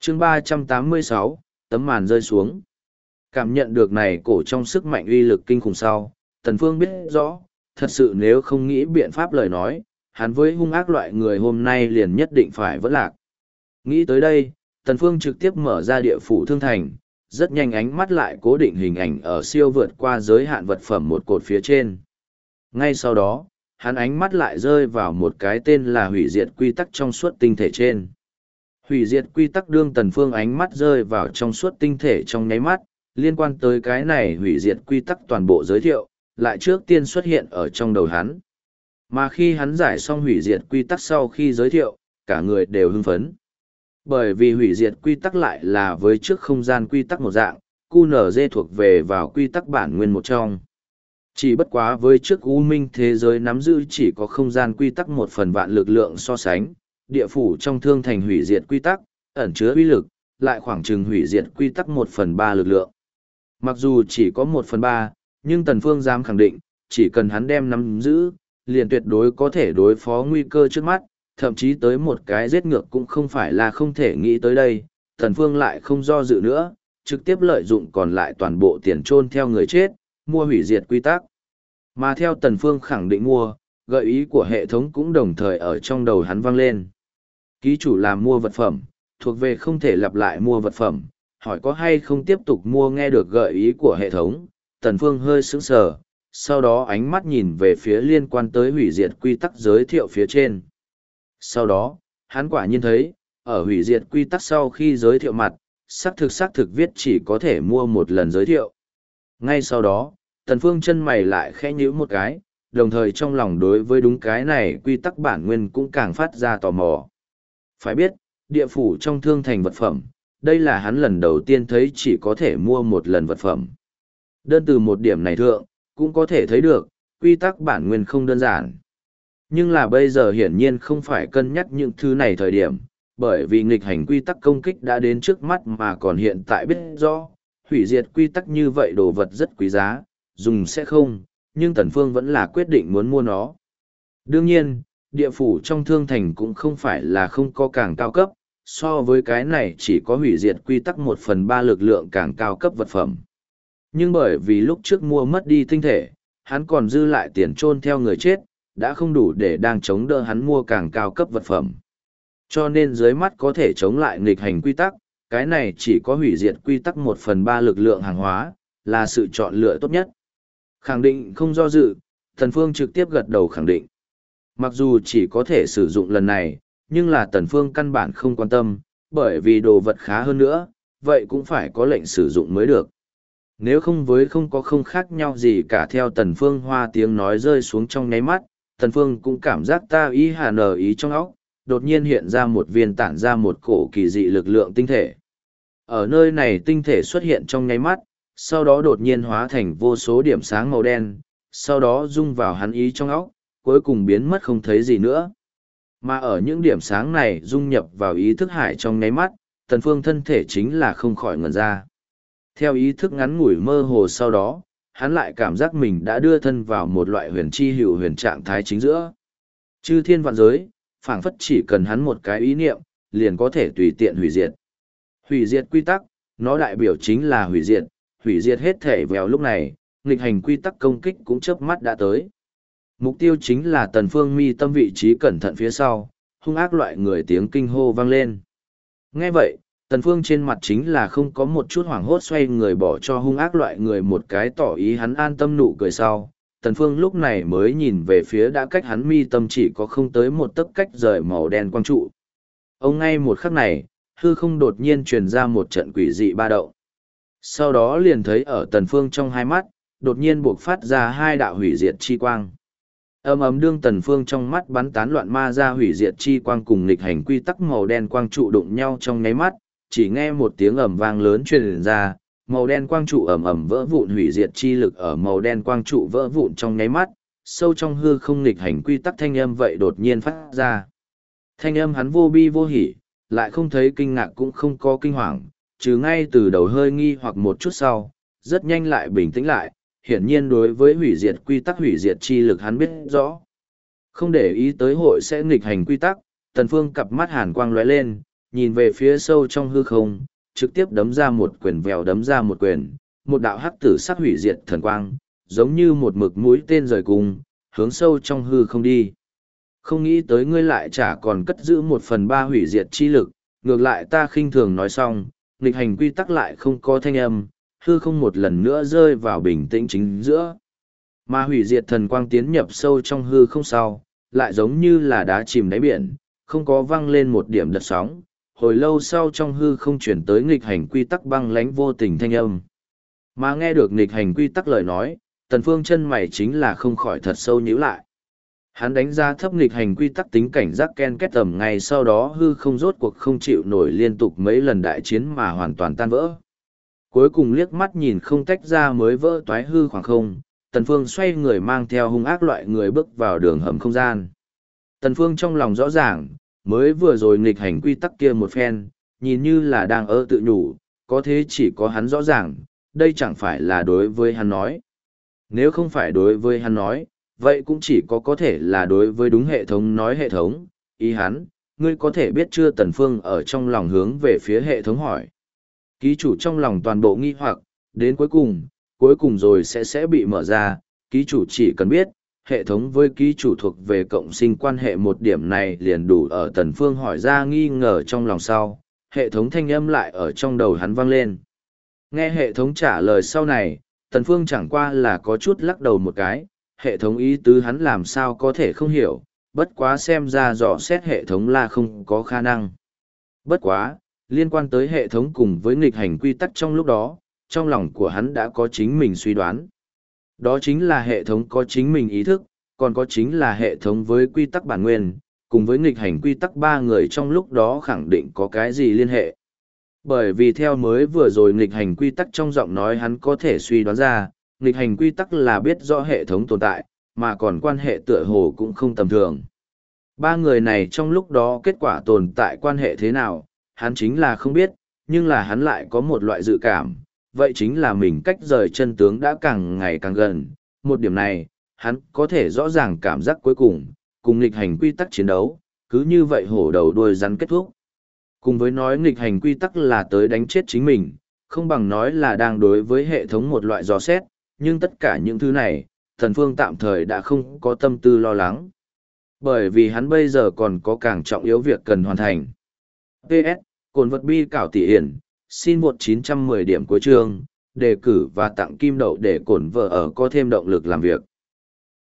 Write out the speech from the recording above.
chương 386, tấm màn rơi xuống. Cảm nhận được này cổ trong sức mạnh uy lực kinh khủng sau, Tần Phương biết rõ, thật sự nếu không nghĩ biện pháp lời nói, hắn với hung ác loại người hôm nay liền nhất định phải vỡ lạc. Nghĩ tới đây, Tần Phương trực tiếp mở ra địa phủ thương thành, rất nhanh ánh mắt lại cố định hình ảnh ở siêu vượt qua giới hạn vật phẩm một cột phía trên. Ngay sau đó, hắn ánh mắt lại rơi vào một cái tên là hủy diệt quy tắc trong suốt tinh thể trên. Hủy diệt quy tắc đương Tần Phương ánh mắt rơi vào trong suốt tinh thể trong nháy mắt, liên quan tới cái này hủy diệt quy tắc toàn bộ giới thiệu, lại trước tiên xuất hiện ở trong đầu hắn. Mà khi hắn giải xong hủy diệt quy tắc sau khi giới thiệu, cả người đều hưng phấn. Bởi vì hủy diệt quy tắc lại là với trước không gian quy tắc một dạng, QNZ thuộc về vào quy tắc bản nguyên một trong. Chỉ bất quá với trước U Minh thế giới nắm giữ chỉ có không gian quy tắc một phần vạn lực lượng so sánh, địa phủ trong thương thành hủy diệt quy tắc, ẩn chứa uy lực, lại khoảng chừng hủy diệt quy tắc 1/3 lực lượng. Mặc dù chỉ có 1/3, nhưng Tần Phương dám khẳng định, chỉ cần hắn đem nắm giữ, liền tuyệt đối có thể đối phó nguy cơ trước mắt, thậm chí tới một cái giết ngược cũng không phải là không thể nghĩ tới đây. Tần Phương lại không do dự nữa, trực tiếp lợi dụng còn lại toàn bộ tiền trôn theo người chết, mua hủy diệt quy tắc. Mà theo Tần Phương khẳng định mua, gợi ý của hệ thống cũng đồng thời ở trong đầu hắn vang lên. Ký chủ làm mua vật phẩm, thuộc về không thể lặp lại mua vật phẩm, hỏi có hay không tiếp tục mua. Nghe được gợi ý của hệ thống, Tần Phương hơi sững sờ, sau đó ánh mắt nhìn về phía liên quan tới hủy diệt quy tắc giới thiệu phía trên. Sau đó, hắn quả nhiên thấy, ở hủy diệt quy tắc sau khi giới thiệu mặt, xác thực viết chỉ có thể mua một lần giới thiệu. Ngay sau đó, Tần Phương chân mày lại khẽ nhíu một cái, đồng thời trong lòng đối với đúng cái này quy tắc bản nguyên cũng càng phát ra tò mò. Phải biết, địa phủ trong thương thành vật phẩm, đây là hắn lần đầu tiên thấy chỉ có thể mua một lần vật phẩm. Đơn từ một điểm này thượng, cũng có thể thấy được, quy tắc bản nguyên không đơn giản. Nhưng là bây giờ hiển nhiên không phải cân nhắc những thứ này thời điểm, bởi vì nghịch hành quy tắc công kích đã đến trước mắt mà còn hiện tại biết rõ, hủy diệt quy tắc như vậy đồ vật rất quý giá, dùng sẽ không, nhưng Tần Phương vẫn là quyết định muốn mua nó. Đương nhiên, địa phủ trong thương thành cũng không phải là không có càng cao cấp, so với cái này chỉ có hủy diệt quy tắc 1/3 lực lượng càng cao cấp vật phẩm. Nhưng bởi vì lúc trước mua mất đi tinh thể, hắn còn dư lại tiền chôn theo người chết, đã không đủ để đang chống đỡ hắn mua càng cao cấp vật phẩm. Cho nên dưới mắt có thể chống lại nghịch hành quy tắc, cái này chỉ có hủy diệt quy tắc 1/3 lực lượng hàng hóa, là sự chọn lựa tốt nhất. Khẳng định không do dự, Tần Phương trực tiếp gật đầu khẳng định. Mặc dù chỉ có thể sử dụng lần này, nhưng là Tần Phương căn bản không quan tâm, bởi vì đồ vật khá hơn nữa, vậy cũng phải có lệnh sử dụng mới được. Nếu không với không có không khác nhau gì cả. Theo Tần Phương hoa tiếng nói rơi xuống trong nháy mắt, Tần Phương cũng cảm giác ta ý hà nở ý trong óc, đột nhiên hiện ra một viên tản ra một cổ kỳ dị lực lượng tinh thể. Ở nơi này tinh thể xuất hiện trong nháy mắt, sau đó đột nhiên hóa thành vô số điểm sáng màu đen, sau đó dung vào hắn ý trong óc, cuối cùng biến mất không thấy gì nữa. Mà ở những điểm sáng này dung nhập vào ý thức hải trong nháy mắt, Tần Phương thân thể chính là không khỏi ngẩn ra. Theo ý thức ngắn ngủi mơ hồ sau đó, hắn lại cảm giác mình đã đưa thân vào một loại huyền chi hữu huyền trạng thái chính giữa. Chư thiên vạn giới, phảng phất chỉ cần hắn một cái ý niệm, liền có thể tùy tiện hủy diệt. Hủy diệt quy tắc, nó đại biểu chính là hủy diệt hết thể vào lúc này, nghịch hành quy tắc công kích cũng chớp mắt đã tới. Mục tiêu chính là Tần Phương mi tâm vị trí cẩn thận phía sau, hung ác loại người tiếng kinh hô vang lên. Nghe vậy, Tần Phương trên mặt chính là không có một chút hoảng hốt, xoay người bỏ cho hung ác loại người một cái tỏ ý hắn an tâm nụ cười sau. Tần Phương lúc này mới nhìn về phía đã cách hắn mi tâm chỉ có không tới một tấc cách rời màu đen quang trụ. Ông ngay một khắc này, hư không đột nhiên truyền ra một trận quỷ dị ba động. Sau đó liền thấy ở Tần Phương trong hai mắt, đột nhiên bộc phát ra hai đạo hủy diệt chi quang. Ầm ầm, đương Tần Phương trong mắt bắn tán loạn ma ra hủy diệt chi quang cùng nghịch hành quy tắc màu đen quang trụ đụng nhau trong nháy mắt, chỉ nghe một tiếng ầm vang lớn truyền ra, màu đen quang trụ ầm ầm vỡ vụn, hủy diệt chi lực ở màu đen quang trụ vỡ vụn trong nháy mắt, sâu trong hư không nghịch hành quy tắc thanh âm vậy đột nhiên phát ra. Thanh âm hắn vô bi vô hỉ, lại không thấy kinh ngạc cũng không có kinh hoàng, trừ ngay từ đầu hơi nghi hoặc một chút sau, rất nhanh lại bình tĩnh lại, hiển nhiên đối với hủy diệt quy tắc hủy diệt chi lực hắn biết rõ. Không để ý tới hội sẽ nghịch hành quy tắc, Tần Phương cặp mắt hàn quang lóe lên, nhìn về phía sâu trong hư không, trực tiếp đấm ra một quyền, vèo đấm ra một quyền, một đạo hắc tử sắc hủy diệt thần quang, giống như một mực mũi tên rời cung, hướng sâu trong hư không đi. Không nghĩ tới ngươi lại chả còn cất giữ 1/3 hủy diệt chi lực, ngược lại ta khinh thường nói xong, nghịch hành quy tắc lại không có thanh âm, hư không một lần nữa rơi vào bình tĩnh chính giữa. Mà hủy diệt thần quang tiến nhập sâu trong hư không sau, lại giống như là đá chìm đáy biển, không có văng lên một điểm đợt sóng, hồi lâu sau trong hư không chuyển tới nghịch hành quy tắc băng lánh vô tình thanh âm. Mà nghe được nghịch hành quy tắc lời nói, Tần Phương chân mày chính là không khỏi thật sâu nhíu lại. Hắn đánh giá thấp nghịch hành quy tắc tính cảnh giác ken kết tầm ngay sau đó hư không rốt cuộc không chịu nổi liên tục mấy lần đại chiến mà hoàn toàn tan vỡ. Cuối cùng liếc mắt nhìn không tách ra mới vỡ toái hư khoảng không, Tần Phương xoay người mang theo hung ác loại người bước vào đường hầm không gian. Tần Phương trong lòng rõ ràng, mới vừa rồi nghịch hành quy tắc kia một phen, nhìn như là đang tự nhủ, có thế chỉ có hắn rõ ràng, đây chẳng phải là đối với hắn nói. Nếu không phải đối với hắn nói, vậy cũng chỉ có thể là đối với đúng hệ thống nói hệ thống, ý hắn, ngươi có thể biết chưa? Tần Phương ở trong lòng hướng về phía hệ thống hỏi. Ký chủ trong lòng toàn bộ nghi hoặc, đến cuối cùng rồi sẽ bị mở ra, ký chủ chỉ cần biết, hệ thống với ký chủ thuộc về cộng sinh quan hệ, một điểm này liền đủ. Ở Tần Phương hỏi ra nghi ngờ trong lòng sau, hệ thống thanh âm lại ở trong đầu hắn vang lên. Nghe hệ thống trả lời sau này, Tần Phương chẳng qua là có chút lắc đầu một cái, hệ thống ý tứ hắn làm sao có thể không hiểu, bất quá xem ra dò xét hệ thống là không có khả năng. Bất quá, liên quan tới hệ thống cùng với nghịch hành quy tắc trong lúc đó, trong lòng của hắn đã có chính mình suy đoán. Đó chính là hệ thống có chính mình ý thức, còn có chính là hệ thống với quy tắc bản nguyên, cùng với nghịch hành quy tắc ba người trong lúc đó khẳng định có cái gì liên hệ. Bởi vì theo mới vừa rồi nghịch hành quy tắc trong giọng nói hắn có thể suy đoán ra, nghịch hành quy tắc là biết rõ hệ thống tồn tại, mà còn quan hệ tựa hồ cũng không tầm thường. Ba người này trong lúc đó kết quả tồn tại quan hệ thế nào, hắn chính là không biết, nhưng là hắn lại có một loại dự cảm, vậy chính là mình cách rời chân tướng đã càng ngày càng gần. Một điểm này, hắn có thể rõ ràng cảm giác cuối cùng nghịch hành quy tắc chiến đấu, cứ như vậy hổ đầu đuôi rắn kết thúc. Cùng với nói nghịch hành quy tắc là tới đánh chết chính mình, không bằng nói là đang đối với hệ thống một loại dò xét, nhưng tất cả những thứ này, Tần Phương tạm thời đã không có tâm tư lo lắng. Bởi vì hắn bây giờ còn có càng trọng yếu việc cần hoàn thành. PS, cồn vật bi cảo tỷ hiển, xin một 910 điểm cuối chương, đề cử và tặng kim đậu để cổn vợ ở có thêm động lực làm việc.